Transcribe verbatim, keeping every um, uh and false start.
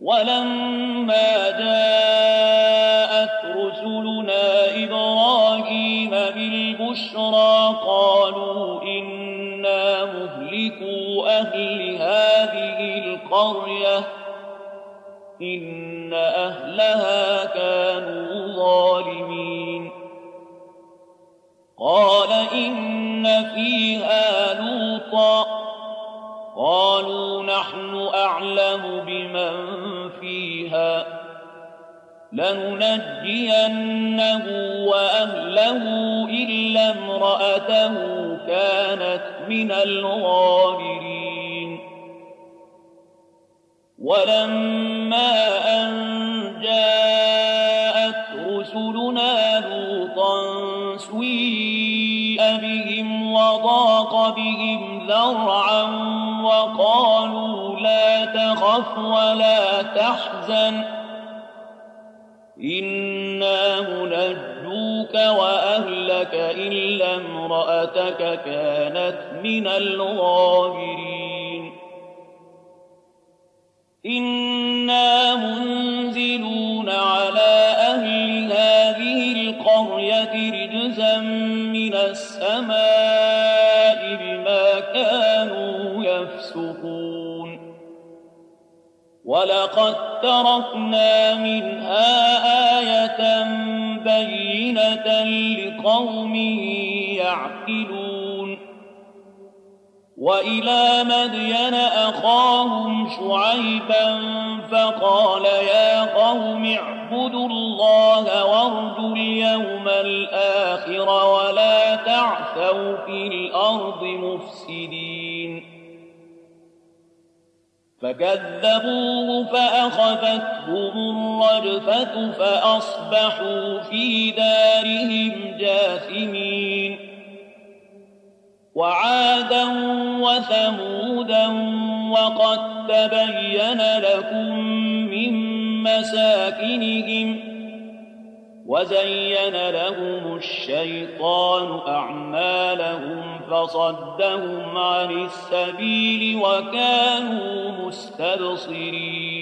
ولما جاءت رسلنا إبراهيم بالبشرى قالوا إنا مهلكوا أهل هذه القرية إن أهلها كانوا ظالمين قال إن فيها لوطا قالوا نحن أعلم بمن فيها لننجينه وأهله إلا امرأته كانت من الغابرين ولما أن جاءت رسلنا لوطا سيء بهم وضاق بهم ذرعا وقالوا لا تخف ولا تحزن إنا منجوك وأهلك إلا امرأتك كانت من الغابرين إنا منزلون على أهل هذه القرية رجزا من السماء بما كانوا يفسقون ولقد تركنا منها آية بينة لقوم يعقلون وإلى مدين أخاهم شعيبا فقال يا قوم اعبدوا الله وارجوا اليوم الآخر ولا تعثوا في الأرض مفسدين فكذبوه فأخذتهم الرجفة فأصبحوا في دارهم جاثمين وعادا وثمودا وقد تبين لكم من مساكنهم وزين لهم الشيطان أعمالهم فصدهم عن السبيل وكانوا مستبصرين